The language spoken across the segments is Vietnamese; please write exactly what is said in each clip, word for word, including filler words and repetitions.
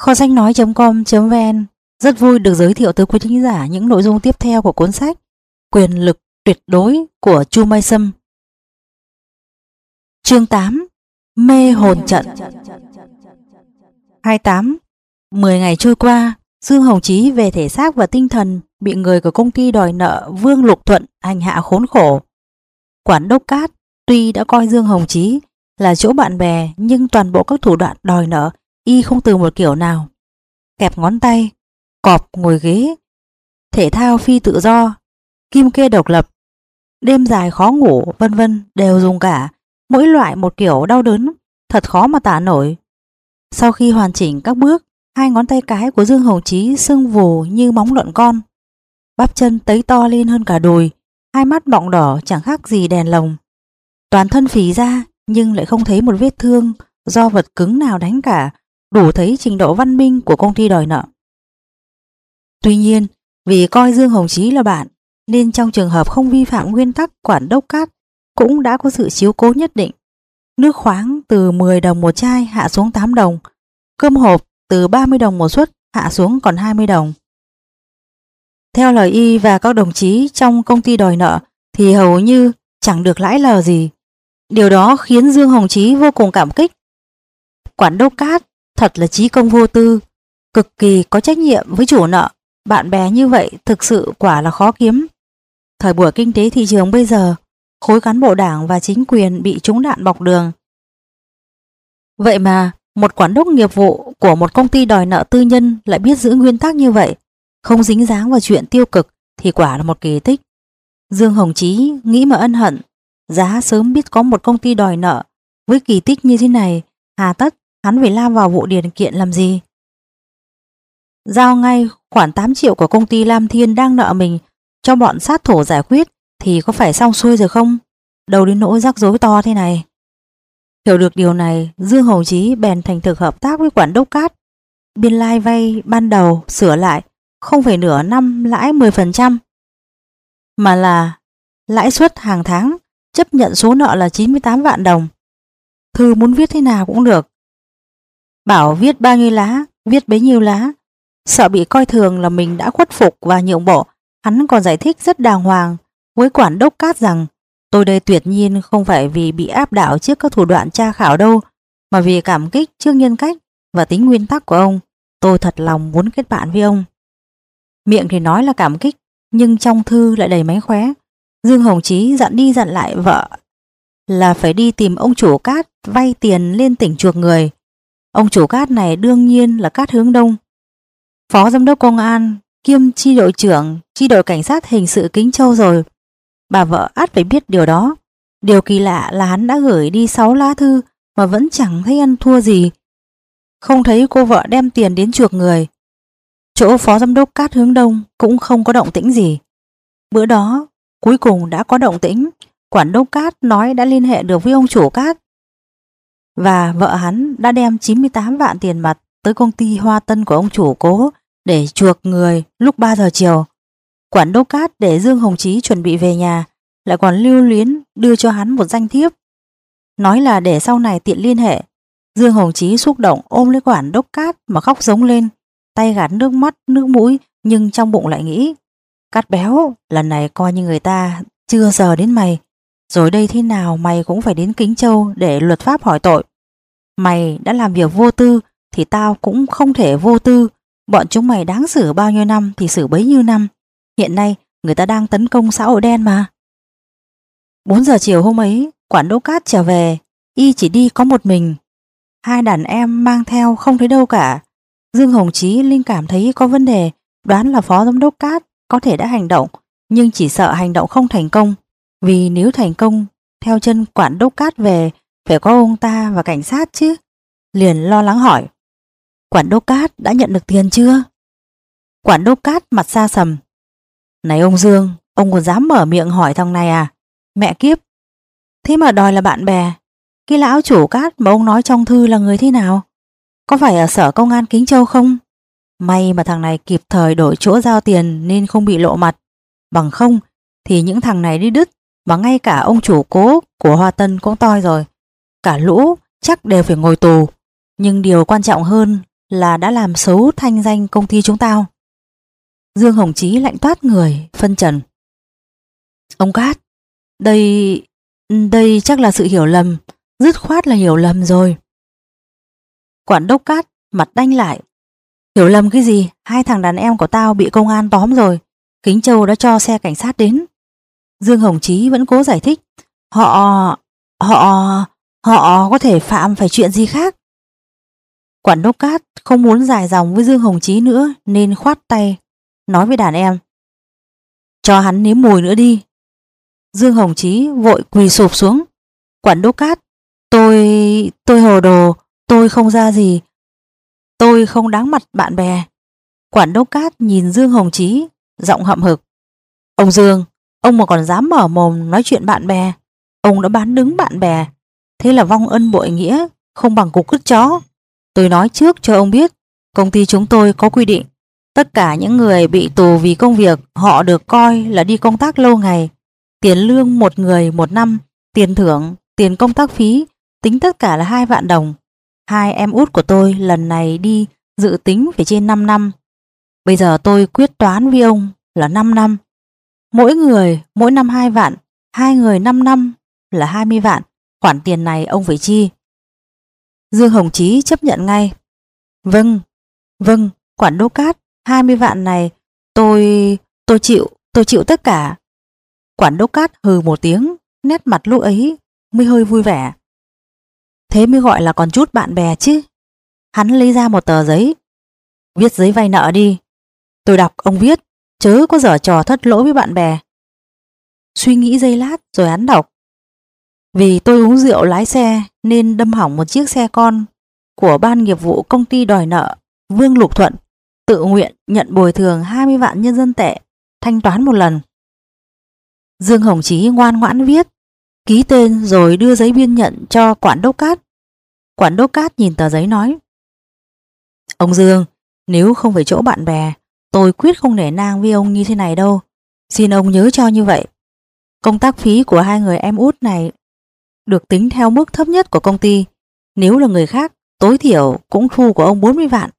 Kho sách nói chấm com chấm vn rất vui được giới thiệu tới quý thính giả những nội dung tiếp theo của cuốn sách Quyền lực tuyệt đối của Chu Mai Sâm. Chương tám. Mê hồn trận. hai mươi tám. mười ngày trôi qua, Dương Hồng Chí về thể xác và tinh thần bị người của công ty đòi nợ Vương Lục Thuận hành hạ khốn khổ. Quản đốc Cát tuy đã coi Dương Hồng Chí là chỗ bạn bè, nhưng toàn bộ các thủ đoạn đòi nợ y không từ một kiểu nào. Kẹp ngón tay, cọp ngồi ghế, thể thao phi tự do, kim kê độc lập, đêm dài khó ngủ, vân vân đều dùng cả, mỗi loại một kiểu đau đớn, thật khó mà tả nổi. Sau khi hoàn chỉnh các bước, hai ngón tay cái của Dương Hồng Chí sưng vù như móng lợn con, bắp chân tấy to lên hơn cả đùi, hai mắt bọng đỏ chẳng khác gì đèn lồng. Toàn thân phì ra nhưng lại không thấy một vết thương do vật cứng nào đánh cả, đủ thấy trình độ văn minh của công ty đòi nợ. Tuy nhiên, vì coi Dương Hồng Chí là bạn, nên trong trường hợp không vi phạm nguyên tắc quản đốc Cát cũng đã có sự chiếu cố nhất định. Nước khoáng từ mười đồng một chai hạ xuống tám đồng, cơm hộp từ ba mươi đồng một suất hạ xuống còn hai mươi đồng. Theo lời y và các đồng chí trong công ty đòi nợ thì hầu như chẳng được lãi lờ gì. Điều đó khiến Dương Hồng Chí vô cùng cảm kích. Quản đốc Cát thật là chí công vô tư, cực kỳ có trách nhiệm với chủ nợ. Bạn bè như vậy thực sự quả là khó kiếm. Thời buổi kinh tế thị trường bây giờ, khối cán bộ đảng và chính quyền bị trúng đạn bọc đường. Vậy mà một quản đốc nghiệp vụ của một công ty đòi nợ tư nhân lại biết giữ nguyên tắc như vậy, không dính dáng vào chuyện tiêu cực thì quả là một kỳ tích. Dương Hồng Chí nghĩ mà ân hận, giá sớm biết có một công ty đòi nợ với kỳ tích như thế này, hà tất hắn phải lao vào vụ điền kiện làm gì. Giao ngay khoản tám triệu của công ty Lam Thiên đang nợ mình cho bọn sát thủ giải quyết thì có phải xong xuôi rồi không? Đâu đến nỗi rắc rối to thế này. Hiểu được điều này, Dương Hồng Chí bèn thành thực hợp tác với quản đốc Cát. Biên lai vay ban đầu sửa lại không phải nửa năm lãi mười phần trăm, mà là lãi suất hàng tháng, chấp nhận số nợ là chín mươi tám vạn đồng. Thư muốn viết thế nào cũng được. Bảo viết bao nhiêu lá, viết bấy nhiêu lá. Sợ bị coi thường là mình đã khuất phục và nhượng bộ, hắn còn giải thích rất đàng hoàng với quản đốc Cát rằng tôi đây tuyệt nhiên không phải vì bị áp đảo trước các thủ đoạn tra khảo đâu, mà vì cảm kích trước nhân cách và tính nguyên tắc của ông. Tôi thật lòng muốn kết bạn với ông. Miệng thì nói là cảm kích, nhưng trong thư lại đầy mánh khóe. Dương Hồng Chí dặn đi dặn lại vợ là phải đi tìm ông chủ Cát vay tiền lên tỉnh chuộc người. Ông chủ Cát này đương nhiên là Cát Hướng Đông, phó giám đốc công an kiêm chi đội trưởng chi đội cảnh sát hình sự Kính Châu rồi. Bà vợ ắt phải biết điều đó. Điều kỳ lạ là hắn đã gửi đi sáu lá thư mà vẫn chẳng thấy ăn thua gì. Không thấy cô vợ đem tiền đến chuộc người. Chỗ phó giám đốc Cát Hướng Đông cũng không có động tĩnh gì. Bữa đó cuối cùng đã có động tĩnh. Quản đốc Cát nói đã liên hệ được với ông chủ Cát, và vợ hắn đã đem chín mươi tám vạn tiền mặt tới công ty Hoa Tân của ông chủ Cố để chuộc người lúc ba giờ chiều. Quản đốc Cát để Dương Hồng Chí chuẩn bị về nhà, lại còn lưu luyến đưa cho hắn một danh thiếp, nói là để sau này tiện liên hệ. Dương Hồng Chí xúc động ôm lấy quản đốc Cát mà khóc giống lên, tay gạt nước mắt nước mũi, nhưng trong bụng lại nghĩ: Cát béo, lần này coi như người ta chưa giờ đến mày, rồi đây thế nào mày cũng phải đến Kính Châu để luật pháp hỏi tội. Mày đã làm việc vô tư thì tao cũng không thể vô tư. Bọn chúng mày đáng xử bao nhiêu năm thì xử bấy nhiêu năm. Hiện nay người ta đang tấn công xã hội đen mà. Bốn giờ chiều hôm ấy, quản đốc Cát trở về, y chỉ đi có một mình. Hai đàn em mang theo không thấy đâu cả. Dương Hồng Chí linh cảm thấy có vấn đề, đoán là phó giám đốc Cát có thể đã hành động, nhưng chỉ sợ hành động không thành công. Vì nếu thành công, theo chân quản đốc Cát về phải có ông ta và cảnh sát chứ. Liền lo lắng hỏi: Quản đốc Cát đã nhận được tiền chưa? Quản đốc Cát mặt xa sầm: Này ông Dương, ông còn dám mở miệng hỏi thằng này à? Mẹ kiếp, thế mà đòi là bạn bè. Cái lão chủ Cát mà ông nói trong thư là người thế nào? Có phải ở sở công an Kính Châu không? May mà thằng này kịp thời đổi chỗ giao tiền nên không bị lộ mặt. Bằng không thì những thằng này đi đứt, mà ngay cả ông chủ Cố của Hoa Tân cũng toi rồi. Cả lũ chắc đều phải ngồi tù. Nhưng điều quan trọng hơn là đã làm xấu thanh danh công ty chúng tao. Dương Hồng Chí lạnh toát người, phân trần. Ông Cát, đây... đây chắc là sự hiểu lầm, dứt khoát là hiểu lầm rồi. Quản đốc Cát mặt đanh lại. Hiểu lầm cái gì? Hai thằng đàn em của tao bị công an tóm rồi. Kính Châu đã cho xe cảnh sát đến. Dương Hồng Chí vẫn cố giải thích. Họ... họ... họ có thể phạm phải chuyện gì khác. Quản đốc Cát không muốn dài dòng với Dương Hồng Chí nữa nên khoát tay, nói với đàn em. Cho hắn nếm mùi nữa đi. Dương Hồng Chí vội quỳ sụp xuống. Quản đốc Cát, tôi... tôi hồ đồ, tôi không ra gì. Tôi không đáng mặt bạn bè. Quản đốc Cát nhìn Dương Hồng Chí, giọng hậm hực. Ông Dương, ông mà còn dám mở mồm nói chuyện bạn bè, ông đã bán đứng bạn bè. Thế là vong ân bội nghĩa, không bằng cục cứt chó. Tôi nói trước cho ông biết, công ty chúng tôi có quy định, tất cả những người bị tù vì công việc họ được coi là đi công tác lâu ngày. Tiền lương một người một năm, tiền thưởng, tiền công tác phí, tính tất cả là hai vạn đồng. Hai em út của tôi lần này đi dự tính phải trên năm năm. Bây giờ tôi quyết toán với ông là năm năm. Mỗi người mỗi năm hai vạn, hai người năm năm là hai mươi vạn. Khoản tiền này ông phải chi. Dương Hồng Chí chấp nhận ngay. Vâng, vâng, quản đốc Cát, hai mươi vạn này tôi, tôi chịu, tôi chịu tất cả. Quản đốc Cát hừ một tiếng, nét mặt lúc ấy mới hơi vui vẻ. Thế mới gọi là còn chút bạn bè chứ. Hắn lấy ra một tờ giấy. Viết giấy vay nợ đi. Tôi đọc ông viết, chớ có giở trò thất lỗi với bạn bè. Suy nghĩ giây lát rồi hắn đọc. Vì tôi uống rượu lái xe nên đâm hỏng một chiếc xe con của ban nghiệp vụ công ty đòi nợ Vương Lục Thuận, tự nguyện nhận bồi thường hai mươi vạn nhân dân tệ, thanh toán một lần. Dương Hồng Chí ngoan ngoãn viết, ký tên rồi đưa giấy biên nhận cho quản đốc Cát. Quản đốc Cát nhìn tờ giấy nói. Ông Dương, nếu không phải chỗ bạn bè, tôi quyết không nể nang với ông như thế này đâu. Xin ông nhớ cho như vậy. Công tác phí của hai người em út này được tính theo mức thấp nhất của công ty. Nếu là người khác, tối thiểu cũng thu của ông bốn mươi vạn.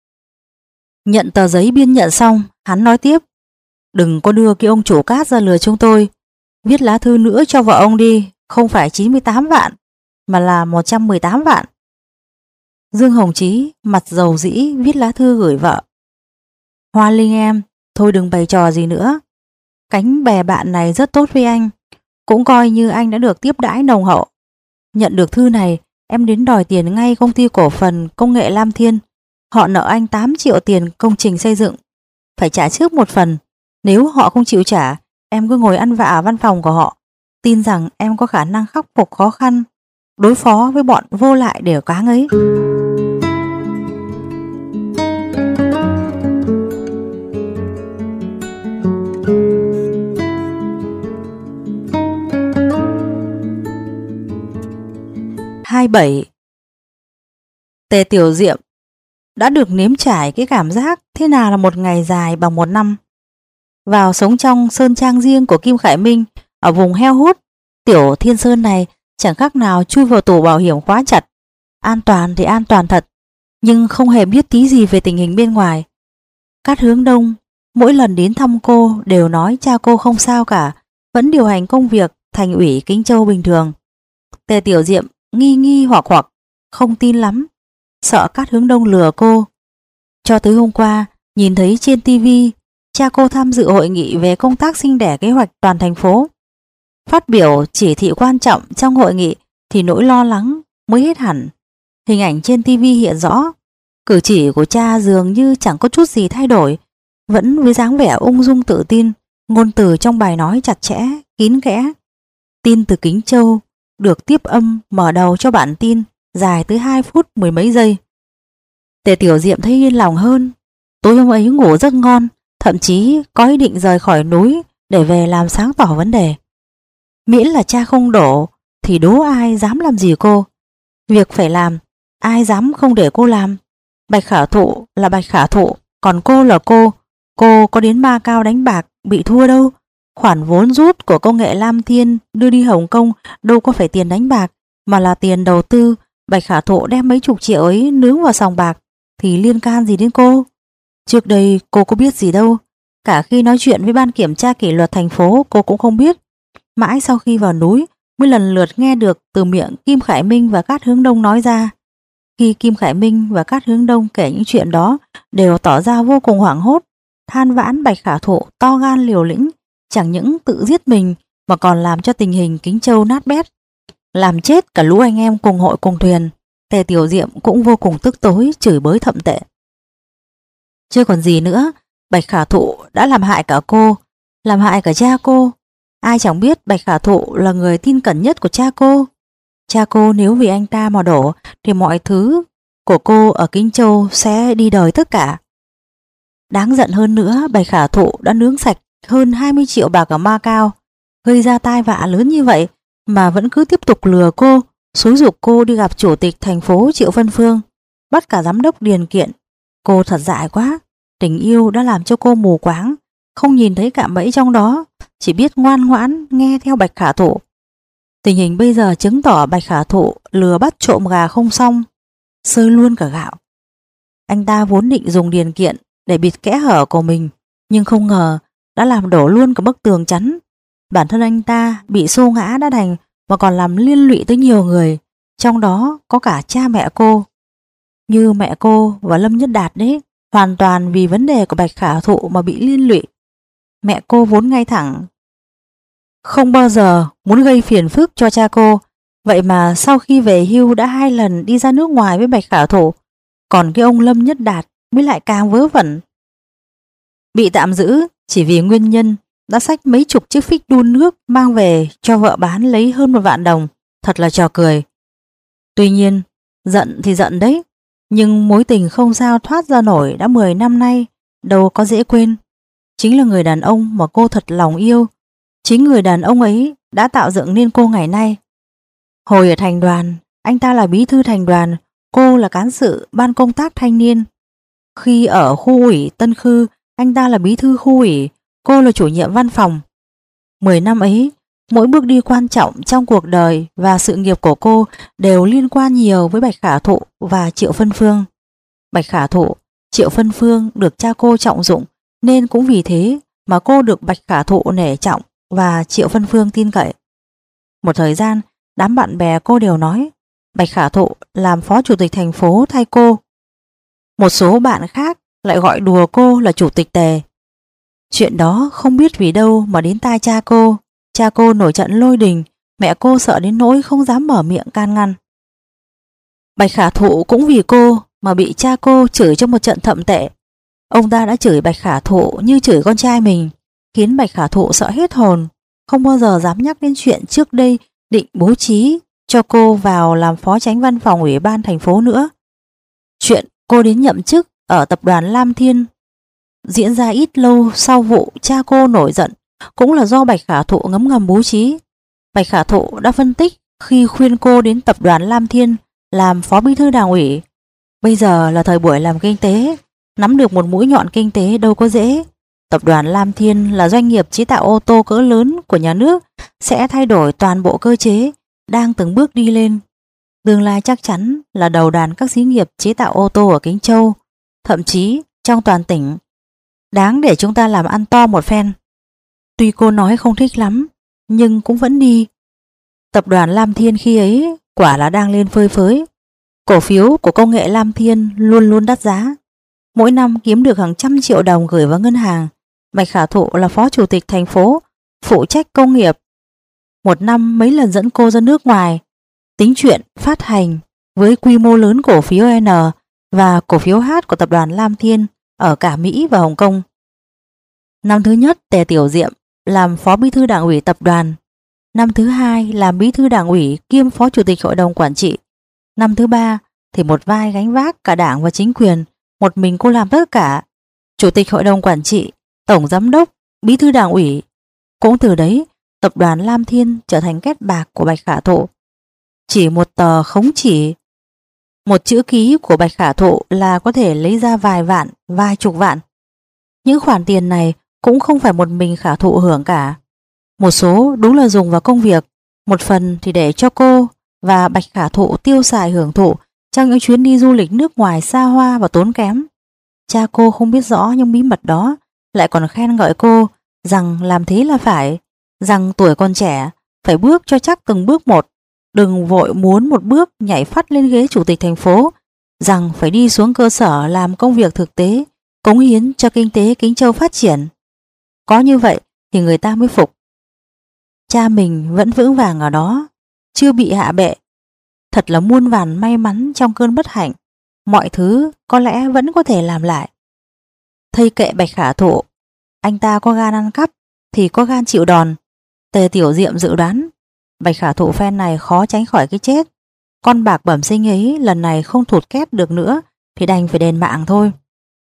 Nhận tờ giấy biên nhận xong, hắn nói tiếp. Đừng có đưa cái ông chủ Cát ra lừa chúng tôi. Viết lá thư nữa cho vợ ông đi, không phải chín mươi tám vạn, mà là một trăm mười tám vạn. Dương Hồng Chí mặt dầu dĩ viết lá thư gửi vợ. Hoa Linh em, thôi đừng bày trò gì nữa. Cánh bè bạn này rất tốt với anh, cũng coi như anh đã được tiếp đãi nồng hậu. Nhận được thư này, em đến đòi tiền ngay công ty cổ phần công nghệ Lam Thiên. Họ nợ anh tám triệu tiền công trình xây dựng, phải trả trước một phần. Nếu họ không chịu trả, em cứ ngồi ăn vạ ở văn phòng của họ. Tin rằng em có khả năng khắc phục khó khăn, đối phó với bọn vô lại đều cáng ấy. hai mươi bảy. Tề Tiểu Diệm đã được nếm trải cái cảm giác thế nào là một ngày dài bằng một năm. Vào sống trong sơn trang riêng của Kim Khải Minh ở vùng heo hút, Tiểu Thiên Sơn này chẳng khác nào chui vào tủ bảo hiểm khóa chặt. An toàn thì an toàn thật, nhưng không hề biết tí gì về tình hình bên ngoài. Cát Hướng Đông mỗi lần đến thăm cô đều nói cha cô không sao cả, vẫn điều hành công việc thành ủy Kính Châu bình thường. Tề Tiểu Diệm nghi nghi hoặc hoặc, không tin lắm, sợ Cát Hướng Đông lừa cô. Cho tới hôm qua, nhìn thấy trên tivi cha cô tham dự hội nghị về công tác sinh đẻ kế hoạch toàn thành phố. Phát biểu chỉ thị quan trọng trong hội nghị thì nỗi lo lắng mới hết hẳn. Hình ảnh trên tivi hiện rõ, cử chỉ của cha dường như chẳng có chút gì thay đổi, vẫn với dáng vẻ ung dung tự tin, ngôn từ trong bài nói chặt chẽ, kín kẽ. Tin từ Kính Châu được tiếp âm mở đầu cho bản tin dài tới hai phút mười mấy giây. Tề Tiểu Diệm thấy yên lòng hơn. Tối hôm ấy ngủ rất ngon, thậm chí có ý định rời khỏi núi để về làm sáng tỏ vấn đề. Miễn là cha không đổ thì đố ai dám làm gì cô. Việc phải làm, ai dám không để cô làm. Bạch Khả Thụ là Bạch Khả Thụ, còn cô là cô. Cô có đến Ma Cao đánh bạc bị thua đâu. Khoản vốn rút của công nghệ Lam Thiên đưa đi Hồng Kông đâu có phải tiền đánh bạc, mà là tiền đầu tư. Bạch Khả Thụ đem mấy chục triệu ấy nướng vào sòng bạc. thì liên can gì đến cô? Trước đây cô có biết gì đâu. Cả khi nói chuyện với ban kiểm tra kỷ luật thành phố cô cũng không biết. Mãi sau khi vào núi mới lần lượt nghe được từ miệng Kim Khải Minh và Cát Hướng Đông nói ra. Khi Kim Khải Minh và Cát Hướng Đông kể những chuyện đó đều tỏ ra vô cùng hoảng hốt, than vãn Bạch Khả Thụ to gan liều lĩnh, chẳng những tự giết mình mà còn làm cho tình hình Kính Châu nát bét, làm chết cả lũ anh em cùng hội cùng thuyền. Tề Tiểu Diệm cũng vô cùng tức tối, chửi bới thậm tệ. Chưa còn gì nữa, Bạch Khả Thụ đã làm hại cả cô, làm hại cả cha cô. Ai chẳng biết Bạch Khả Thụ là người tin cẩn nhất của cha cô. Cha cô nếu vì anh ta mà đổ thì mọi thứ của cô ở Kính Châu sẽ đi đời tất cả. Đáng giận hơn nữa, Bạch Khả Thụ đã nướng sạch hơn hai mươi triệu bạc ở Macau, gây ra tai vạ lớn như vậy mà vẫn cứ tiếp tục lừa cô, xúi giục cô đi gặp chủ tịch thành phố Triệu Vân Phương, bắt cả giám đốc Điền kiện. Cô thật dại quá, tình yêu đã làm cho cô mù quáng, không nhìn thấy cạm bẫy trong đó, chỉ biết ngoan ngoãn nghe theo Bạch Khả Thụ. Tình hình bây giờ chứng tỏ Bạch Khả Thụ lừa bắt trộm gà không xong, sơi luôn cả gạo. Anh ta vốn định dùng Điền kiện để bịt kẽ hở của mình, nhưng không ngờ đã làm đổ luôn cả bức tường chắn. Bản thân anh ta bị xô ngã đã đành mà còn làm liên lụy tới nhiều người, trong đó có cả cha mẹ cô. Như mẹ cô và Lâm Nhất Đạt đấy, hoàn toàn vì vấn đề của Bạch Khả Thụ mà bị liên lụy. Mẹ cô vốn ngay thẳng, không bao giờ muốn gây phiền phức cho cha cô, vậy mà sau khi về hưu đã hai lần đi ra nước ngoài với Bạch Khả Thụ. Còn cái ông Lâm Nhất Đạt mới lại càng vớ vẩn. Bị tạm giữ chỉ vì nguyên nhân đã xách mấy chục chiếc phích đun nước mang về cho vợ bán lấy hơn một vạn đồng, thật là trò cười. Tuy nhiên, giận thì giận đấy, nhưng mối tình không sao thoát ra nổi đã mười năm nay, đâu có dễ quên. Chính là người đàn ông mà cô thật lòng yêu, chính người đàn ông ấy đã tạo dựng nên cô ngày nay. Hồi ở thành đoàn, anh ta là bí thư thành đoàn, cô là cán sự ban công tác thanh niên. Khi ở khu ủy Tân Khư, anh ta là bí thư khu ủy, cô là chủ nhiệm văn phòng. Mười năm ấy, mỗi bước đi quan trọng trong cuộc đời và sự nghiệp của cô đều liên quan nhiều với Bạch Khả Thụ và Triệu Vân Phương. Bạch Khả Thụ, Triệu Vân Phương được cha cô trọng dụng, nên cũng vì thế mà cô được Bạch Khả Thụ nể trọng và Triệu Vân Phương tin cậy. Một thời gian, đám bạn bè cô đều nói Bạch Khả Thụ làm phó chủ tịch thành phố thay cô. Một số bạn khác lại gọi đùa cô là chủ tịch Tề. Chuyện đó không biết vì đâu mà đến tai cha cô. Cha cô nổi trận lôi đình, mẹ cô sợ đến nỗi không dám mở miệng can ngăn. Bạch Khả Thụ cũng vì cô mà bị cha cô chửi trong một trận thậm tệ. Ông ta đã chửi Bạch Khả Thụ như chửi con trai mình, khiến Bạch Khả Thụ sợ hết hồn, không bao giờ dám nhắc đến chuyện trước đây định bố trí cho cô vào làm phó chánh văn phòng ủy ban thành phố nữa. Chuyện cô đến nhậm chức ở tập đoàn Lam Thiên diễn ra ít lâu sau vụ cha cô nổi giận cũng là do Bạch Khả Thụ ngấm ngầm bố trí. Bạch Khả Thụ đã phân tích khi khuyên cô đến tập đoàn Lam Thiên làm phó bí thư đảng ủy. Bây giờ là thời buổi làm kinh tế, nắm được một mũi nhọn kinh tế đâu có dễ. Tập đoàn Lam Thiên là doanh nghiệp chế tạo ô tô cỡ lớn của nhà nước, sẽ thay đổi toàn bộ cơ chế, đang từng bước đi lên. Tương lai chắc chắn là đầu đàn các xí nghiệp chế tạo ô tô ở Kính Châu, thậm chí trong toàn tỉnh. Đáng để chúng ta làm ăn to một phen. Tuy cô nói không thích lắm, nhưng cũng vẫn đi. Tập đoàn Lam Thiên khi ấy quả là đang lên phơi phới. Cổ phiếu của công nghệ Lam Thiên luôn luôn đắt giá, mỗi năm kiếm được hàng trăm triệu đồng gửi vào ngân hàng. Bạch Khả Thụ là phó chủ tịch thành phố, phụ trách công nghiệp. Một năm mấy lần dẫn cô ra nước ngoài, tính chuyện phát hành với quy mô lớn cổ phiếu N và cổ phiếu H của tập đoàn Lam Thiên ở cả Mỹ và Hồng Kông. Năm thứ nhất, Tề Tiểu Diệm làm phó bí thư đảng ủy tập đoàn. Năm thứ hai làm bí thư đảng ủy kiêm phó chủ tịch hội đồng quản trị. Năm thứ ba thì một vai gánh vác cả đảng và chính quyền, một mình cô làm tất cả. Chủ tịch hội đồng quản trị, tổng giám đốc, bí thư đảng ủy. Cũng từ đấy, tập đoàn Lam Thiên trở thành két bạc của Bạch Khả Thụ. Chỉ một tờ khống chỉ, một chữ ký của Bạch Khả Thụ là có thể lấy ra vài vạn, vài chục vạn. Những khoản tiền này cũng không phải một mình Khả Thụ hưởng cả. Một số đúng là dùng vào công việc, một phần thì để cho cô và Bạch Khả Thụ tiêu xài hưởng thụ trong những chuyến đi du lịch nước ngoài xa hoa và tốn kém. Cha cô không biết rõ những bí mật đó, lại còn khen ngợi cô rằng làm thế là phải, rằng tuổi còn trẻ, phải bước cho chắc từng bước một, đừng vội muốn một bước nhảy phắt lên ghế chủ tịch thành phố, rằng phải đi xuống cơ sở làm công việc thực tế, cống hiến cho kinh tế Kính Châu phát triển. Có như vậy thì người ta mới phục. Cha mình vẫn vững vàng ở đó, chưa bị hạ bệ. Thật là muôn vàn may mắn trong cơn bất hạnh, mọi thứ có lẽ vẫn có thể làm lại. Thây kệ Bạch Khả Thụ, anh ta có gan ăn cắp thì có gan chịu đòn. Tề Tiểu Diệm dự đoán Bạch Khả Thụ phen này khó tránh khỏi cái chết. Con bạc bẩm sinh ấy lần này không thụt két được nữa thì đành phải đền mạng thôi.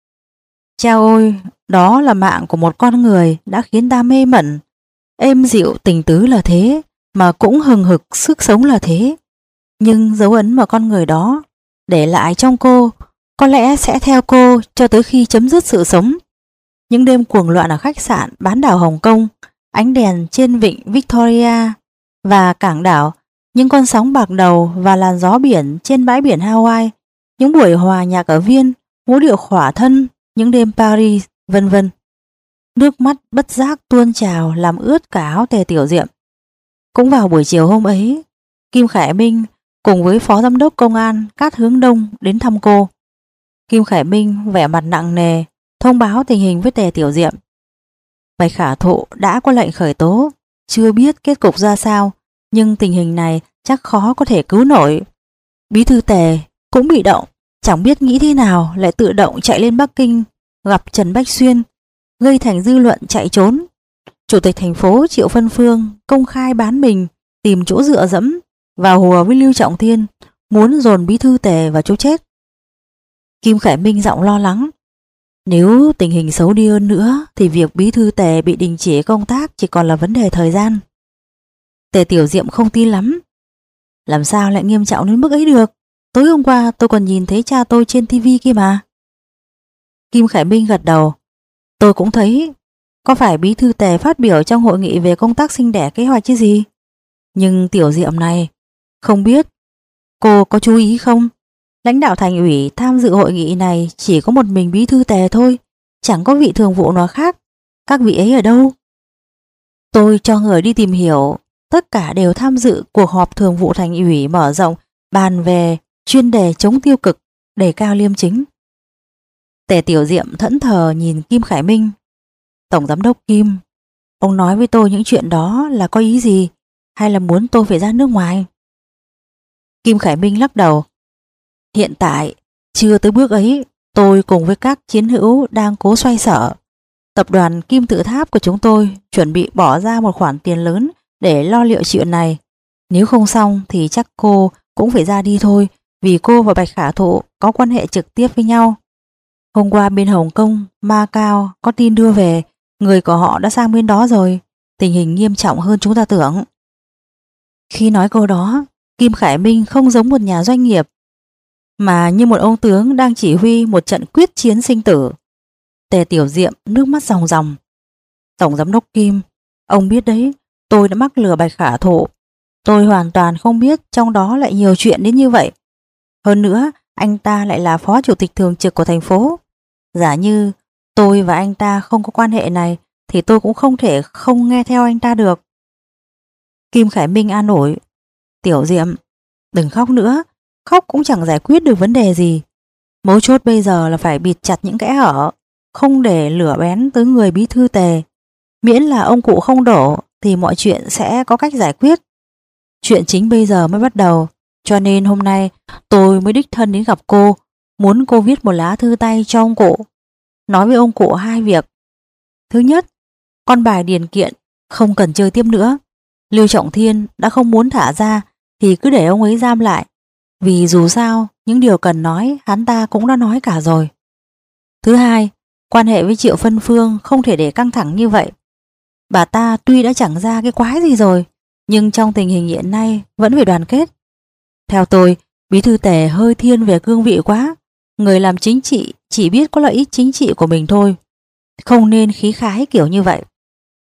Chao ôi, đó là mạng của một con người đã khiến ta mê mẩn. Êm dịu tình tứ là thế, mà cũng hừng hực sức sống là thế. Nhưng dấu ấn mà con người đó để lại trong cô có lẽ sẽ theo cô cho tới khi chấm dứt sự sống. Những đêm cuồng loạn ở khách sạn bán đảo Hồng Kông, ánh đèn trên vịnh Victoria và cảng đảo, những con sóng bạc đầu và làn gió biển trên bãi biển Hawaii, những buổi hòa nhạc ở Viên, vũ điệu khỏa thân, những đêm Paris, vân vân. Nước mắt bất giác tuôn trào làm ướt cả áo Tề Tiểu Diệm. Cũng vào buổi chiều hôm ấy, Kim Khải Minh cùng với Phó Giám đốc Công an Cát Hướng Đông đến thăm cô. Kim Khải Minh vẻ mặt nặng nề, thông báo tình hình với Tề Tiểu Diệm. Bạch Khả Thụ đã có lệnh khởi tố, chưa biết kết cục ra sao, nhưng tình hình này chắc khó có thể cứu nổi. Bí thư Tề cũng bị động, chẳng biết nghĩ thế nào lại tự động chạy lên Bắc Kinh gặp Trần Bách Xuyên, gây thành dư luận chạy trốn. Chủ tịch thành phố Triệu Phân Phương công khai bán mình, tìm chỗ dựa dẫm, vào hùa với Lưu Trọng Thiên, muốn dồn Bí thư Tề vào chỗ chết. Kim Khải Minh giọng lo lắng. Nếu tình hình xấu đi hơn nữa thì việc Bí thư Tề bị đình chỉ công tác chỉ còn là vấn đề thời gian. Tề Tiểu Diệm không tin lắm. Làm sao lại nghiêm trọng đến mức ấy được? Tối hôm qua tôi còn nhìn thấy cha tôi trên tivi kia mà. Kim Khải Minh gật đầu. Tôi cũng thấy. Có phải Bí thư Tề phát biểu trong hội nghị về công tác sinh đẻ kế hoạch chứ gì? Nhưng Tiểu Diệm này, không biết cô có chú ý không? Lãnh đạo thành ủy tham dự hội nghị này chỉ có một mình Bí thư Tề thôi, chẳng có vị thường vụ nào khác. Các vị ấy ở đâu? Tôi cho người đi tìm hiểu, tất cả đều tham dự cuộc họp thường vụ thành ủy mở rộng bàn về chuyên đề chống tiêu cực, đề cao liêm chính. Tề Tiểu Diệm thẫn thờ nhìn Kim Khải Minh. Tổng giám đốc Kim, ông nói với tôi những chuyện đó là có ý gì, hay là muốn tôi phải ra nước ngoài? Kim Khải Minh lắc đầu. Hiện tại chưa tới bước ấy, tôi cùng với các chiến hữu đang cố xoay sở. Tập đoàn Kim Tự Tháp của chúng tôi chuẩn bị bỏ ra một khoản tiền lớn để lo liệu chuyện này. Nếu không xong thì chắc cô cũng phải ra đi thôi, vì cô và Bạch Khả Thụ có quan hệ trực tiếp với nhau. Hôm qua bên Hồng Kông, Macau có tin đưa về, người của họ đã sang bên đó rồi. Tình hình nghiêm trọng hơn chúng ta tưởng. Khi nói câu đó, Kim Khải Minh không giống một nhà doanh nghiệp, mà như một ông tướng đang chỉ huy một trận quyết chiến sinh tử. Tề Tiểu Diệm nước mắt ròng ròng. Tổng giám đốc Kim, ông biết đấy, tôi đã mắc lừa Bạch Khả Thụ. Tôi hoàn toàn không biết trong đó lại nhiều chuyện đến như vậy. Hơn nữa, anh ta lại là phó chủ tịch thường trực của thành phố. Giả như tôi và anh ta không có quan hệ này thì tôi cũng không thể không nghe theo anh ta được. Kim Khải Minh an ủi. Tiểu Diệm, đừng khóc nữa, khóc cũng chẳng giải quyết được vấn đề gì. Mấu chốt bây giờ là phải bịt chặt những kẽ hở, không để lửa bén tới người Bí thư Tề. Miễn là ông cụ không đổ thì mọi chuyện sẽ có cách giải quyết. Chuyện chính bây giờ mới bắt đầu, cho nên hôm nay tôi mới đích thân đến gặp cô, muốn cô viết một lá thư tay cho ông cụ, nói với ông cụ hai việc. Thứ nhất, con bài điền kiện không cần chơi tiếp nữa. Lưu Trọng Thiên đã không muốn thả ra thì cứ để ông ấy giam lại, vì dù sao những điều cần nói hắn ta cũng đã nói cả rồi. Thứ hai, quan hệ với Triệu Phân Phương không thể để căng thẳng như vậy. Bà ta tuy đã chẳng ra cái quái gì rồi, nhưng trong tình hình hiện nay vẫn phải đoàn kết. Theo tôi, Bí thư Tề hơi thiên về cương vị quá. Người làm chính trị chỉ biết có lợi ích chính trị của mình thôi, không nên khí khái kiểu như vậy.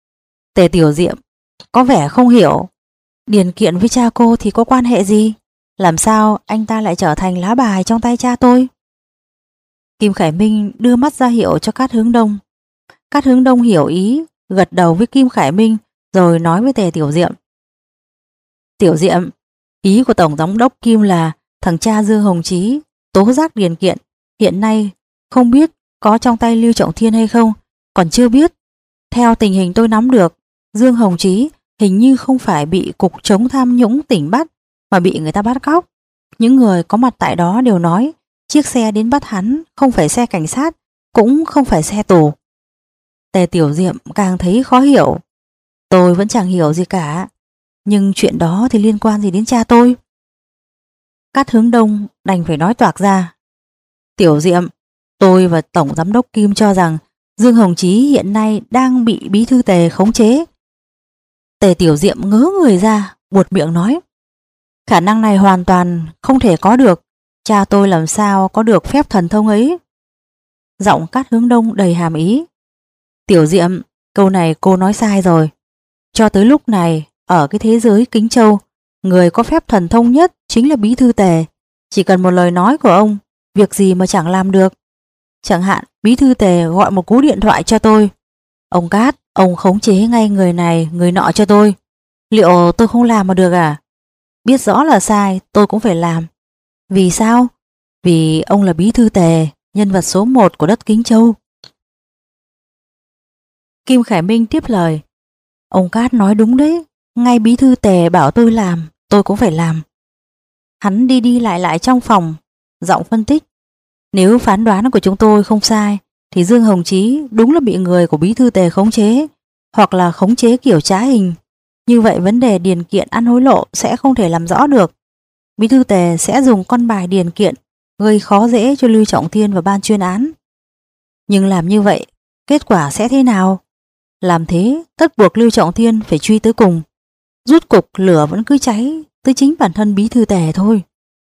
Tề Tiểu Diệm có vẻ không hiểu. Điền kiện với cha cô thì có quan hệ gì? Làm sao anh ta lại trở thành lá bài trong tay cha tôi? Kim Khải Minh đưa mắt ra hiệu cho Cát Hướng Đông. Cát Hướng Đông hiểu ý, gật đầu với Kim Khải Minh rồi nói với Tề Tiểu Diệm. Tiểu Diệm, ý của Tổng Giám đốc Kim là thằng cha Dương Hồng Chí tố giác điền kiện hiện nay không biết có trong tay Lưu Trọng Thiên hay không, còn chưa biết. Theo tình hình tôi nắm được, Dương Hồng Chí hình như không phải bị Cục Chống Tham nhũng tỉnh bắt mà bị người ta bắt cóc. Những người có mặt tại đó đều nói chiếc xe đến bắt hắn không phải xe cảnh sát, cũng không phải xe tù. Tề Tiểu Diệm càng thấy khó hiểu. Tôi vẫn chẳng hiểu gì cả, nhưng chuyện đó thì liên quan gì đến cha tôi? Cát Hướng Đông đành phải nói toạc ra. Tiểu Diệm, tôi và Tổng Giám đốc Kim cho rằng Dương Hồng Chí hiện nay đang bị Bí thư Tề khống chế. Tề Tiểu Diệm ngớ người ra, buột miệng nói. Khả năng này hoàn toàn không thể có được. Cha tôi làm sao có được phép thần thông ấy? Giọng Cát Hướng Đông đầy hàm ý. Tiểu Diệm, câu này cô nói sai rồi. Cho tới lúc này, ở cái thế giới Kính Châu, người có phép thần thông nhất chính là Bí thư Tề. Chỉ cần một lời nói của ông, việc gì mà chẳng làm được. Chẳng hạn Bí thư Tề gọi một cú điện thoại cho tôi. Ông Cát, ông khống chế ngay người này người nọ cho tôi. Liệu tôi không làm mà được à? Biết rõ là sai, tôi cũng phải làm. Vì sao? Vì ông là Bí thư Tề, nhân vật số một của đất Kính Châu. Kim Khải Minh tiếp lời. Ông Cát nói đúng đấy, ngay Bí thư Tề bảo tôi làm, tôi cũng phải làm. Hắn đi đi lại lại trong phòng, giọng phân tích. Nếu phán đoán của chúng tôi không sai, thì Dương Hồng Chí đúng là bị người của Bí thư Tề khống chế, hoặc là khống chế kiểu trá hình. Như vậy vấn đề điền kiện ăn hối lộ sẽ không thể làm rõ được. Bí thư Tề sẽ dùng con bài điền kiện gây khó dễ cho Lưu Trọng Thiên và ban chuyên án. Nhưng làm như vậy, kết quả sẽ thế nào? Làm thế tất buộc Lưu Trọng Thiên phải truy tới cùng. Rút cục lửa vẫn cứ cháy tới chính bản thân Bí thư Tề thôi.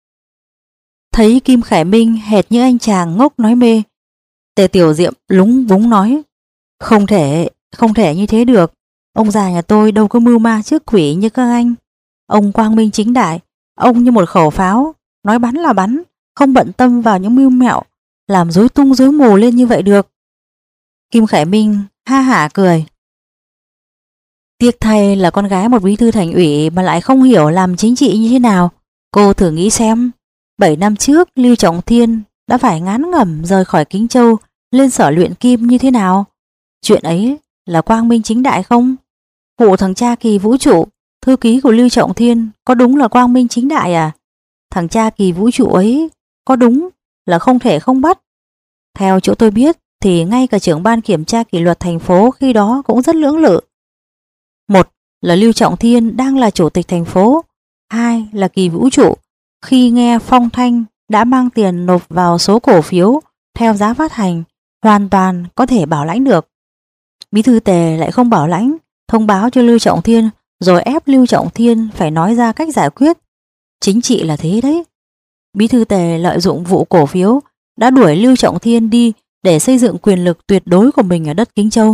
Thấy Kim Khải Minh hệt như anh chàng ngốc nói mê, Tề Tiểu Diệm lúng búng nói. Không thể, không thể như thế được. Ông già nhà tôi đâu có mưu ma trước quỷ như các anh. Ông quang minh chính đại, ông như một khẩu pháo, nói bắn là bắn, không bận tâm vào những mưu mẹo, làm rối tung rối mù lên như vậy được. Kim Khải Minh ha hả cười. Tiếc thay là con gái một bí thư thành ủy mà lại không hiểu làm chính trị như thế nào. Cô thử nghĩ xem, bảy năm trước Lưu Trọng Thiên đã phải ngán ngẩm rời khỏi Kính Châu lên sở luyện kim như thế nào? Chuyện ấy là quang minh chính đại không? Vụ thằng cha Kỳ Vũ Trụ, thư ký của Lưu Trọng Thiên, có đúng là quang minh chính đại à? Thằng cha Kỳ Vũ Trụ ấy có đúng là không thể không bắt? Theo chỗ tôi biết thì ngay cả trưởng ban kiểm tra kỷ luật thành phố khi đó cũng rất lưỡng lự. Một là Lưu Trọng Thiên đang là chủ tịch thành phố, hai là Kỳ Vũ Trụ khi nghe phong thanh đã mang tiền nộp vào số cổ phiếu theo giá phát hành, hoàn toàn có thể bảo lãnh được. Bí thư Tề lại không bảo lãnh, thông báo cho Lưu Trọng Thiên rồi ép Lưu Trọng Thiên phải nói ra cách giải quyết. Chính trị là thế đấy. Bí thư Tề lợi dụng vụ cổ phiếu đã đuổi Lưu Trọng Thiên đi để xây dựng quyền lực tuyệt đối của mình ở đất Kính Châu.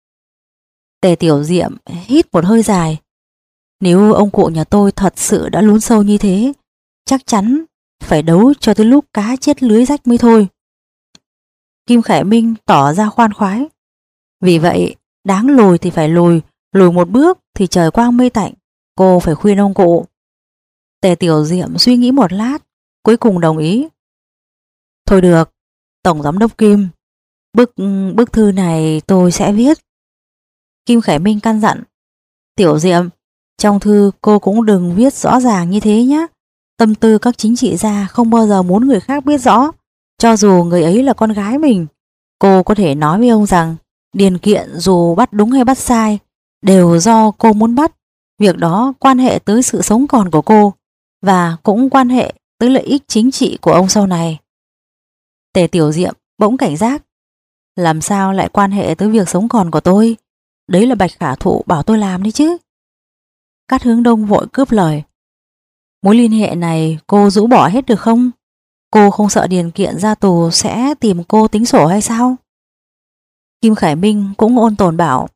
Tề Tiểu Diệm hít một hơi dài. Nếu ông cụ nhà tôi thật sự đã lún sâu như thế, chắc chắn phải đấu cho tới lúc cá chết lưới rách mới thôi. Kim Khải Minh tỏ ra khoan khoái. Vì vậy, đáng lùi thì phải lùi, lùi một bước thì trời quang mây tạnh, cô phải khuyên ông cụ. Tề Tiểu Diệm suy nghĩ một lát, cuối cùng đồng ý. Thôi được, Tổng Giám đốc Kim, bức, bức thư này tôi sẽ viết. Kim Khải Minh căn dặn. Tiểu Diệm, trong thư cô cũng đừng viết rõ ràng như thế nhé. Tâm tư các chính trị gia không bao giờ muốn người khác biết rõ, cho dù người ấy là con gái mình. Cô có thể nói với ông rằng điền kiện dù bắt đúng hay bắt sai đều do cô muốn bắt. Việc đó quan hệ tới sự sống còn của cô và cũng quan hệ tới lợi ích chính trị của ông sau này. Tề Tiểu Diệm bỗng cảnh giác. Làm sao lại quan hệ tới việc sống còn của tôi? Đấy là Bạch Khả Thụ bảo tôi làm đấy chứ. Cát Hướng Đông vội cướp lời. Mối liên hệ này cô rũ bỏ hết được không? Cô không sợ điền kiện ra tù sẽ tìm cô tính sổ hay sao? Kim Khải Minh cũng ôn tồn bảo.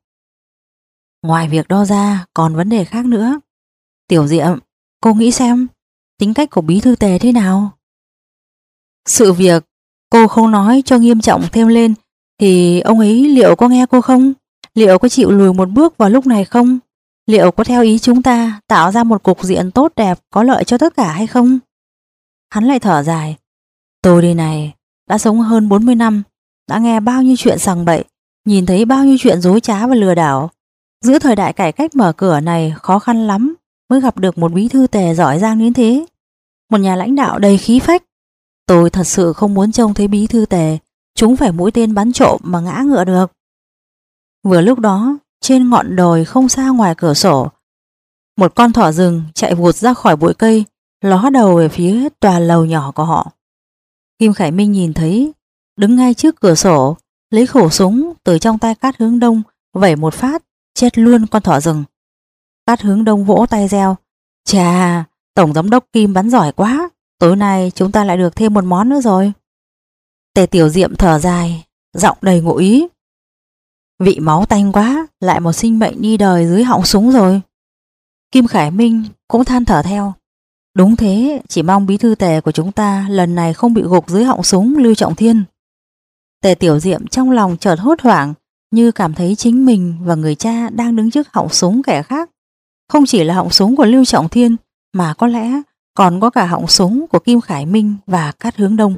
Ngoài việc đó ra còn vấn đề khác nữa. Tiểu Diệm, cô nghĩ xem, tính cách của bí thư Tề thế nào? Sự việc cô không nói cho nghiêm trọng thêm lên thì ông ấy liệu có nghe cô không? Liệu có chịu lùi một bước vào lúc này không? Liệu có theo ý chúng ta tạo ra một cục diện tốt đẹp có lợi cho tất cả hay không? Hắn lại thở dài. Tôi đây này, đã sống hơn bốn mươi năm, đã nghe bao nhiêu chuyện sằng bậy, nhìn thấy bao nhiêu chuyện dối trá và lừa đảo. Giữa thời đại cải cách mở cửa này khó khăn lắm mới gặp được một bí thư Tề giỏi giang đến thế. Một nhà lãnh đạo đầy khí phách. Tôi thật sự không muốn trông thấy bí thư Tề chúng phải mũi tên bắn trộm mà ngã ngựa được. Vừa lúc đó, trên ngọn đồi không xa ngoài cửa sổ, một con thỏ rừng chạy vụt ra khỏi bụi cây, ló đầu về phía tòa lầu nhỏ của họ. Kim Khải Minh nhìn thấy, đứng ngay trước cửa sổ, lấy khẩu súng từ trong tay Cát Hướng Đông, vẩy một phát, chết luôn con thỏ rừng. Cát Hướng Đông vỗ tay reo. Chà, Tổng Giám đốc Kim bắn giỏi quá, tối nay chúng ta lại được thêm một món nữa rồi. Tề Tiểu Diệm thở dài, giọng đầy ngụ ý. Vị máu tanh quá, lại một sinh mệnh đi đời dưới họng súng rồi. Kim Khải Minh cũng than thở theo. Đúng thế, chỉ mong bí thư Tề của chúng ta lần này không bị gục dưới họng súng Lưu Trọng Thiên. Tề Tiểu Diệm trong lòng chợt hốt hoảng, như cảm thấy chính mình và người cha đang đứng trước họng súng kẻ khác. Không chỉ là họng súng của Lưu Trọng Thiên, mà có lẽ còn có cả họng súng của Kim Khải Minh và Cát Hướng Đông.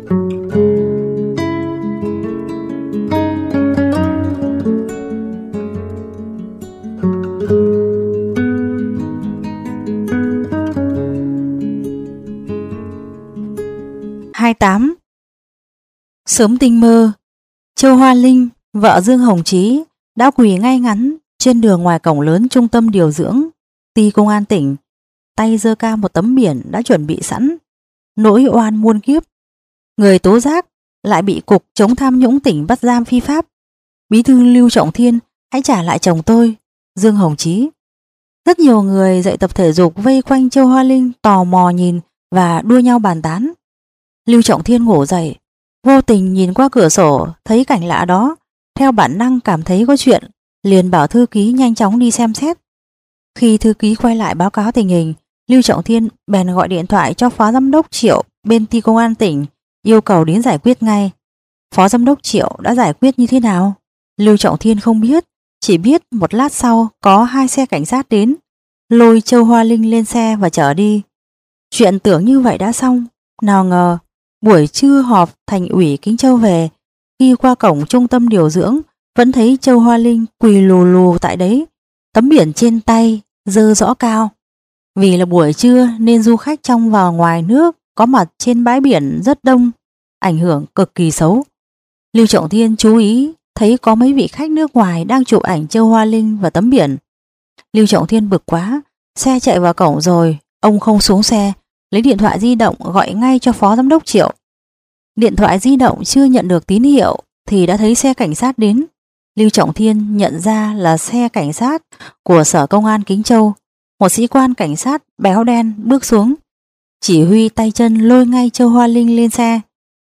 hai mươi tám. Sớm tinh mơ, Châu Hoa Linh, vợ Dương Hồng Chí, đã quỳ ngay ngắn trên đường ngoài cổng lớn trung tâm điều dưỡng ty công an tỉnh, tay giơ cao một tấm biển đã chuẩn bị sẵn. Nỗi oan muôn kiếp, người tố giác lại bị cục chống tham nhũng tỉnh bắt giam phi pháp. Bí thư Lưu Trọng Thiên, hãy trả lại chồng tôi, Dương Hồng Chí. Rất nhiều người dạy tập thể dục vây quanh Châu Hoa Linh tò mò nhìn và đua nhau bàn tán. Lưu Trọng Thiên ngủ dậy, vô tình nhìn qua cửa sổ thấy cảnh lạ đó, theo bản năng cảm thấy có chuyện, liền bảo thư ký nhanh chóng đi xem xét. Khi thư ký quay lại báo cáo tình hình, Lưu Trọng Thiên bèn gọi điện thoại cho Phó Giám đốc Triệu bên ty công an tỉnh, yêu cầu đến giải quyết ngay. Phó Giám đốc Triệu đã giải quyết như thế nào? Lưu Trọng Thiên không biết, chỉ biết một lát sau có hai xe cảnh sát đến, lôi Châu Hoa Linh lên xe và chở đi. Chuyện tưởng như vậy đã xong, nào ngờ buổi trưa họp thành ủy Kính Châu về, khi qua cổng trung tâm điều dưỡng vẫn thấy Châu Hoa Linh quỳ lù lù tại đấy, tấm biển trên tay giơ rõ cao. Vì là buổi trưa nên du khách trong và ngoài nước có mặt trên bãi biển rất đông, ảnh hưởng cực kỳ xấu. Lưu Trọng Thiên chú ý thấy có mấy vị khách nước ngoài đang chụp ảnh Châu Hoa Linh và tấm biển. Lưu Trọng Thiên bực quá, xe chạy vào cổng rồi, ông không xuống xe, lấy điện thoại di động gọi ngay cho Phó Giám đốc Triệu. Điện thoại di động chưa nhận được tín hiệu thì đã thấy xe cảnh sát đến. Lưu Trọng Thiên nhận ra là xe cảnh sát của Sở Công an Kính Châu. Một sĩ quan cảnh sát béo đen bước xuống, chỉ huy tay chân lôi ngay Châu Hoa Linh lên xe.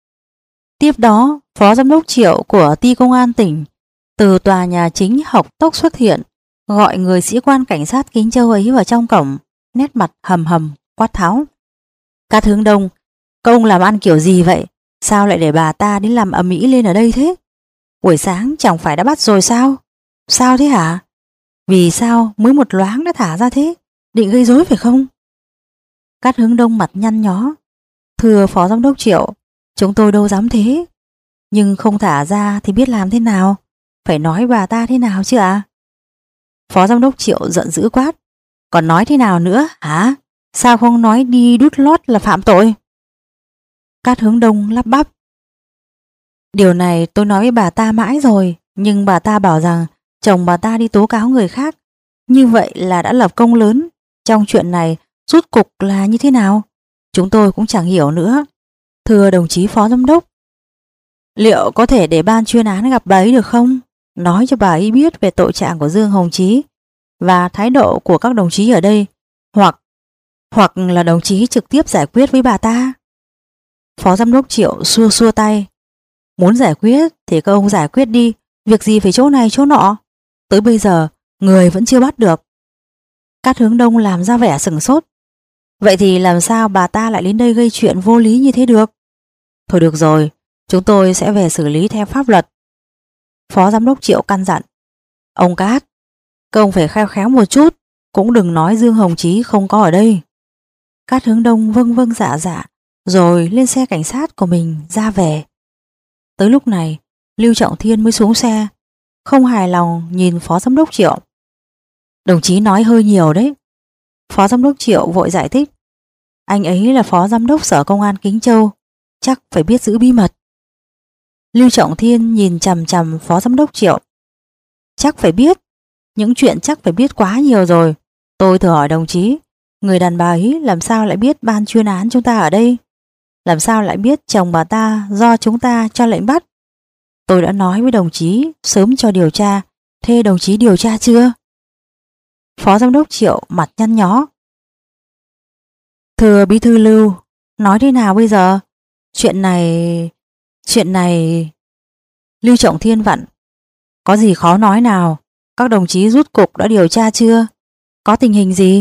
Tiếp đó, Phó Giám đốc Triệu của ty công an tỉnh từ tòa nhà chính học tốc xuất hiện, gọi người sĩ quan cảnh sát Kính Châu ấy vào trong cổng, nét mặt hầm hầm quát tháo. Cát Hướng Đông, các ông làm ăn kiểu gì vậy? Sao lại để bà ta đến làm ầm ĩ lên ở đây thế? Buổi sáng chẳng phải đã bắt rồi sao? Sao thế hả? Vì sao mới một loáng đã thả ra thế? Định gây rối phải không? Cát Hướng Đông mặt nhăn nhó. Thưa Phó Giám đốc Triệu, chúng tôi đâu dám thế. Nhưng không thả ra thì biết làm thế nào? Phải nói bà ta thế nào chứ ạ? À? Phó Giám đốc Triệu giận dữ quát. Còn nói thế nào nữa hả? Sao không nói đi đút lót là phạm tội? Cát Hướng Đông lắp bắp. Điều này tôi nói với bà ta mãi rồi, nhưng bà ta bảo rằng chồng bà ta đi tố cáo người khác. Như vậy là đã lập công lớn. Trong chuyện này rút cục là như thế nào? Chúng tôi cũng chẳng hiểu nữa. Thưa đồng chí Phó Giám đốc, liệu có thể để ban chuyên án gặp bà ấy được không? Nói cho bà ấy biết về tội trạng của Dương Hồng Chí và thái độ của các đồng chí ở đây, hoặc hoặc là đồng chí trực tiếp giải quyết với bà ta. Phó Giám đốc Triệu xua xua tay. Muốn giải quyết thì các ông giải quyết đi, việc gì phải chỗ này chỗ nọ. Tới bây giờ người vẫn chưa bắt được. Cát Hướng Đông làm ra vẻ sửng sốt. Vậy thì làm sao bà ta lại đến đây gây chuyện vô lý như thế được? Thôi được rồi, chúng tôi sẽ về xử lý theo pháp luật. Phó giám đốc Triệu căn dặn. Ông Cát, các ông phải khéo khéo một chút, cũng đừng nói Dương Hồng Chí không có ở đây. Cát Hướng Đông vâng vâng dạ dạ, rồi lên xe cảnh sát của mình ra về. Tới lúc này, Lưu Trọng Thiên mới xuống xe, không hài lòng nhìn Phó giám đốc Triệu. Đồng chí nói hơi nhiều đấy. Phó giám đốc Triệu vội giải thích. Anh ấy là phó giám đốc sở công an Kính Châu, chắc phải biết giữ bí mật. Lưu Trọng Thiên nhìn chằm chằm phó giám đốc Triệu. Chắc phải biết, những chuyện chắc phải biết quá nhiều rồi. Tôi thử hỏi đồng chí, người đàn bà ấy làm sao lại biết ban chuyên án chúng ta ở đây? Làm sao lại biết chồng bà ta do chúng ta cho lệnh bắt? Tôi đã nói với đồng chí sớm cho điều tra, thế đồng chí điều tra chưa? Phó giám đốc Triệu mặt nhăn nhó. Thưa bí thư Lưu, nói thế nào bây giờ? Chuyện này... Chuyện này... Lưu Trọng Thiên vặn. Có gì khó nói nào? Các đồng chí rút cục đã điều tra chưa? Có tình hình gì?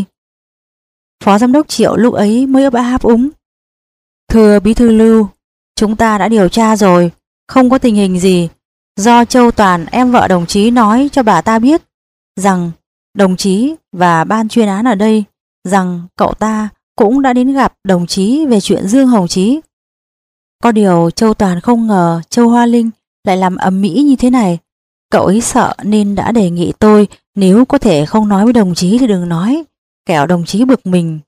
Phó giám đốc Triệu lúc ấy mới ấp áp úng. Thưa bí thư Lưu, chúng ta đã điều tra rồi, không có tình hình gì. Do Châu Toàn em vợ đồng chí nói cho bà ta biết rằng đồng chí và ban chuyên án ở đây, rằng cậu ta cũng đã đến gặp đồng chí về chuyện Dương Hồng Chí. Có điều Châu Toàn không ngờ Châu Hoa Linh lại làm ầm ĩ như thế này. Cậu ấy sợ nên đã đề nghị tôi nếu có thể không nói với đồng chí thì đừng nói, kẻo đồng chí bực mình.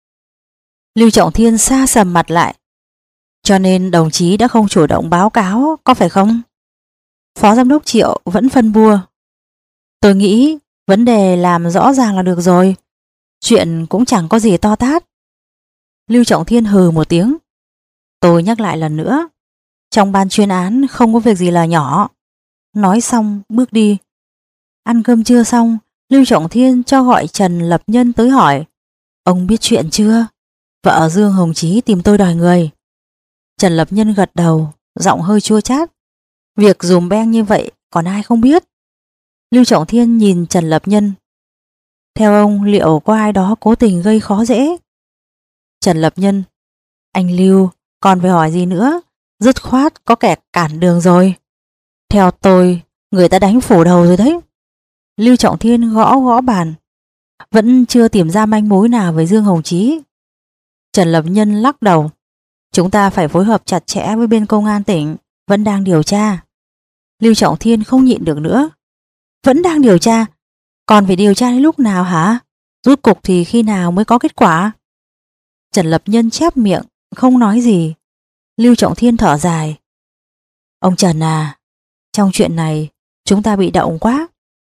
Lưu Trọng Thiên xa sầm mặt lại. Cho nên đồng chí đã không chủ động báo cáo, có phải không? Phó giám đốc Triệu vẫn phân bua. Tôi nghĩ vấn đề làm rõ ràng là được rồi. Chuyện cũng chẳng có gì to tát. Lưu Trọng Thiên hừ một tiếng. Tôi nhắc lại lần nữa, trong ban chuyên án không có việc gì là nhỏ. Nói xong bước đi. Ăn cơm trưa xong, Lưu Trọng Thiên cho gọi Trần Lập Nhân tới hỏi. Ông biết chuyện chưa? Vợ Dương Hồng Chí tìm tôi đòi người. Trần Lập Nhân gật đầu, giọng hơi chua chát. Việc dùm beng như vậy còn ai không biết? Lưu Trọng Thiên nhìn Trần Lập Nhân. Theo ông liệu có ai đó cố tình gây khó dễ? Trần Lập Nhân. Anh Lưu, còn phải hỏi gì nữa? Dứt khoát có kẻ cản đường rồi. Theo tôi, người ta đánh phủ đầu rồi đấy. Lưu Trọng Thiên gõ gõ bàn. Vẫn chưa tìm ra manh mối nào với Dương Hồng Chí. Trần Lập Nhân lắc đầu. Chúng ta phải phối hợp chặt chẽ với bên công an tỉnh, vẫn đang điều tra. Lưu Trọng Thiên không nhịn được nữa. Vẫn đang điều tra? Còn phải điều tra đến lúc nào hả? Rút cục thì khi nào mới có kết quả? Trần Lập Nhân chép miệng, không nói gì. Lưu Trọng Thiên thở dài. Ông Trần à, trong chuyện này chúng ta bị động quá.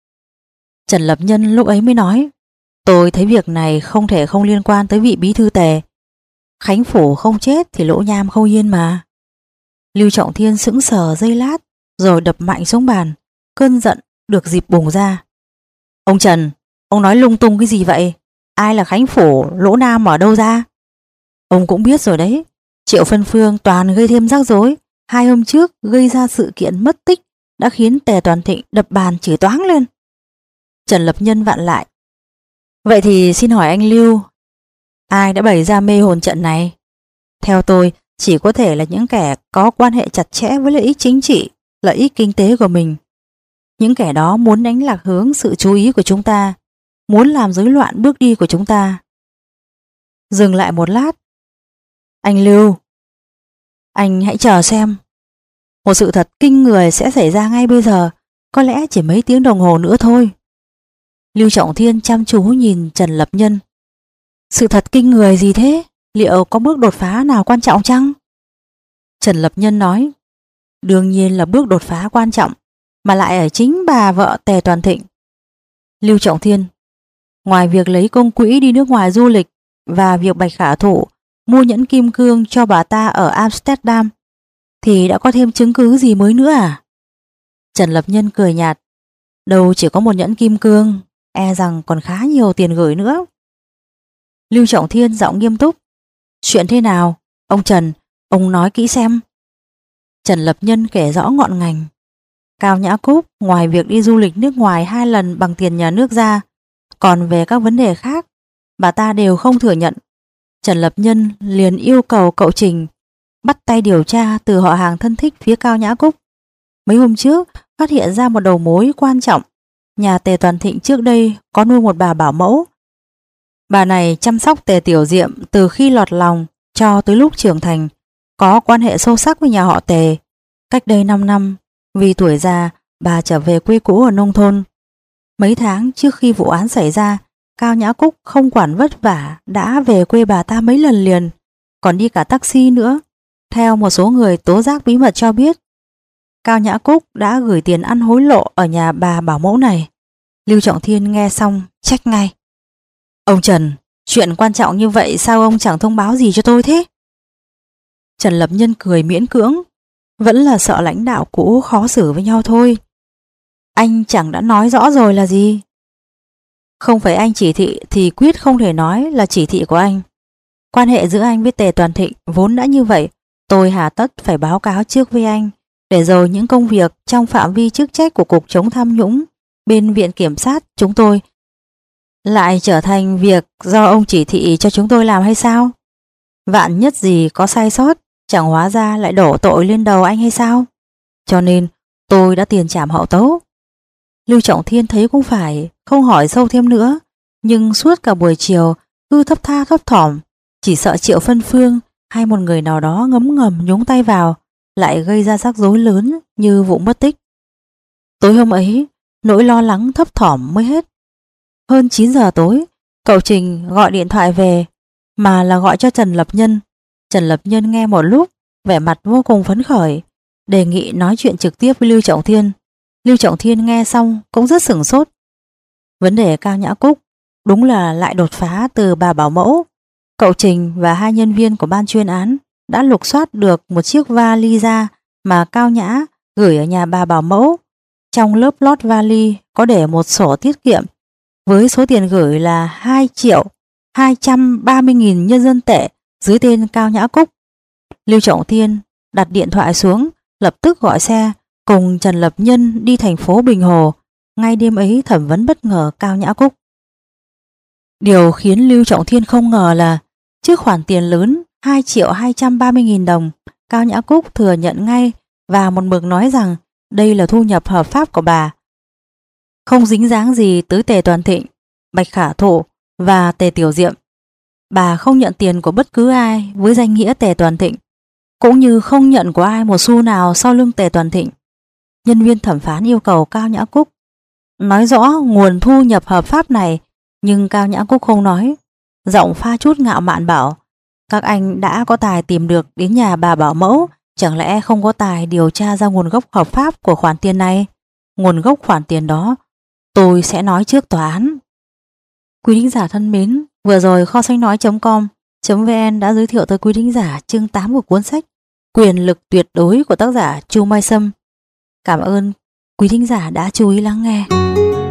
Trần Lập Nhân lúc ấy mới nói. Tôi thấy việc này không thể không liên quan tới vị bí thư Tề. Khánh Phủ không chết thì Lỗ Nham không yên mà. Lưu Trọng Thiên sững sờ giây lát, rồi đập mạnh xuống bàn. Cơn giận được dịp bùng ra. Ông Trần, ông nói lung tung cái gì vậy? Ai là Khánh Phủ, Lỗ Nam ở đâu ra? Ông cũng biết rồi đấy. Triệu Phân Phương toàn gây thêm rắc rối. Hai hôm trước gây ra sự kiện mất tích đã khiến Tề Toàn Thịnh đập bàn chửi toáng lên. Trần Lập Nhân vặn lại. Vậy thì xin hỏi anh Lưu, ai đã bày ra mê hồn trận này? Theo tôi, chỉ có thể là những kẻ có quan hệ chặt chẽ với lợi ích chính trị, lợi ích kinh tế của mình. Những kẻ đó muốn đánh lạc hướng sự chú ý của chúng ta, muốn làm rối loạn bước đi của chúng ta. Dừng lại một lát. Anh Lưu, anh hãy chờ xem. Một sự thật kinh người sẽ xảy ra ngay bây giờ, có lẽ chỉ mấy tiếng đồng hồ nữa thôi. Lưu Trọng Thiên chăm chú nhìn Trần Lập Nhân. Sự thật kinh người gì thế? Liệu có bước đột phá nào quan trọng chăng? Trần Lập Nhân nói. Đương nhiên là bước đột phá quan trọng, mà lại ở chính bà vợ Tề Toàn Thịnh. Lưu Trọng Thiên. Ngoài việc lấy công quỹ đi nước ngoài du lịch và việc Bạch Khả Thụ mua nhẫn kim cương cho bà ta ở Amsterdam, thì đã có thêm chứng cứ gì mới nữa à? Trần Lập Nhân cười nhạt. Đâu chỉ có một nhẫn kim cương, e rằng còn khá nhiều tiền gửi nữa. Lưu Trọng Thiên giọng nghiêm túc. Chuyện thế nào? Ông Trần, ông nói kỹ xem. Trần Lập Nhân kể rõ ngọn ngành. Cao Nhã Cúc ngoài việc đi du lịch nước ngoài hai lần bằng tiền nhà nước ra, còn về các vấn đề khác, bà ta đều không thừa nhận. Trần Lập Nhân liền yêu cầu cậu Trình bắt tay điều tra từ họ hàng thân thích phía Cao Nhã Cúc. Mấy hôm trước phát hiện ra một đầu mối quan trọng. Nhà Tề Toàn Thịnh trước đây có nuôi một bà bảo mẫu. Bà này chăm sóc Tề Tiểu Diệm từ khi lọt lòng cho tới lúc trưởng thành, có quan hệ sâu sắc với nhà họ Tề. Cách đây năm năm, vì tuổi già, bà trở về quê cũ ở nông thôn. Mấy tháng trước khi vụ án xảy ra, Cao Nhã Cúc không quản vất vả đã về quê bà ta mấy lần liền, còn đi cả taxi nữa. Theo một số người tố giác bí mật cho biết, Cao Nhã Cúc đã gửi tiền ăn hối lộ ở nhà bà bảo mẫu này. Lưu Trọng Thiên nghe xong trách ngay: "Ông Trần, chuyện quan trọng như vậy sao ông chẳng thông báo gì cho tôi thế?" Trần Lập Nhân cười miễn cưỡng: "Vẫn là sợ lãnh đạo cũ khó xử với nhau thôi. Anh chẳng đã nói rõ rồi là gì?" "Không phải anh chỉ thị thì quyết không thể nói là chỉ thị của anh. Quan hệ giữa anh với Tề Toàn Thịnh vốn đã như vậy, tôi hà tất phải báo cáo trước với anh, để rồi những công việc trong phạm vi chức trách của Cục Chống Tham Nhũng bên Viện Kiểm sát chúng tôi lại trở thành việc do ông chỉ thị cho chúng tôi làm hay sao? Vạn nhất gì có sai sót, chẳng hóa ra lại đổ tội lên đầu anh hay sao? Cho nên tôi đã tiền trảm hậu tấu." Lưu Trọng Thiên thấy cũng phải, không hỏi sâu thêm nữa, nhưng suốt cả buổi chiều cứ thấp tha thấp thỏm, chỉ sợ Triệu Phân Phương hay một người nào đó ngấm ngầm nhúng tay vào, lại gây ra rắc rối lớn như vụ mất tích. Tối hôm ấy, nỗi lo lắng thấp thỏm mới hết. Hơn chín giờ tối, cậu Trình gọi điện thoại về, mà là gọi cho Trần Lập Nhân. Trần Lập Nhân nghe một lúc, vẻ mặt vô cùng phấn khởi, đề nghị nói chuyện trực tiếp với Lưu Trọng Thiên. Lưu Trọng Thiên nghe xong cũng rất sửng sốt. Vấn đề Cao Nhã Cúc đúng là lại đột phá từ bà bảo mẫu. Cậu Trình và hai nhân viên của ban chuyên án đã lục soát được một chiếc vali da mà Cao Nhã gửi ở nhà bà bảo mẫu. Trong lớp lót vali có để một sổ tiết kiệm với số tiền gửi là hai triệu hai trăm ba mươi nghìn nhân dân tệ dưới tên Cao Nhã Cúc. Lưu Trọng Thiên đặt điện thoại xuống, lập tức gọi xe cùng Trần Lập Nhân đi thành phố Bình Hồ. Ngay đêm ấy thẩm vấn bất ngờ Cao Nhã Cúc. Điều khiến Lưu Trọng Thiên không ngờ là trước khoản tiền lớn hai triệu hai trăm ba mươi nghìn đồng, Cao Nhã Cúc thừa nhận ngay và một mực nói rằng đây là thu nhập hợp pháp của bà, không dính dáng gì tới Tề Toàn Thịnh, Bạch Khả Thụ và Tề Tiểu Diệm. Bà không nhận tiền của bất cứ ai với danh nghĩa Tề Toàn Thịnh, cũng như không nhận của ai một xu nào sau lưng Tề Toàn Thịnh. Nhân viên thẩm phán yêu cầu Cao Nhã Cúc nói rõ nguồn thu nhập hợp pháp này, nhưng Cao Nhã Cúc không nói. Giọng pha chút ngạo mạn bảo: "Các anh đã có tài tìm được đến nhà bà bảo mẫu, chẳng lẽ không có tài điều tra ra nguồn gốc hợp pháp của khoản tiền này? Nguồn gốc khoản tiền đó tôi sẽ nói trước tòa án." Quý thính giả thân mến, vừa rồi kho sách nói.com.vn đã giới thiệu tới quý thính giả chương tám của cuốn sách Quyền lực tuyệt đối của tác giả Chu Mai Sâm. Cảm ơn quý thính giả đã chú ý lắng nghe.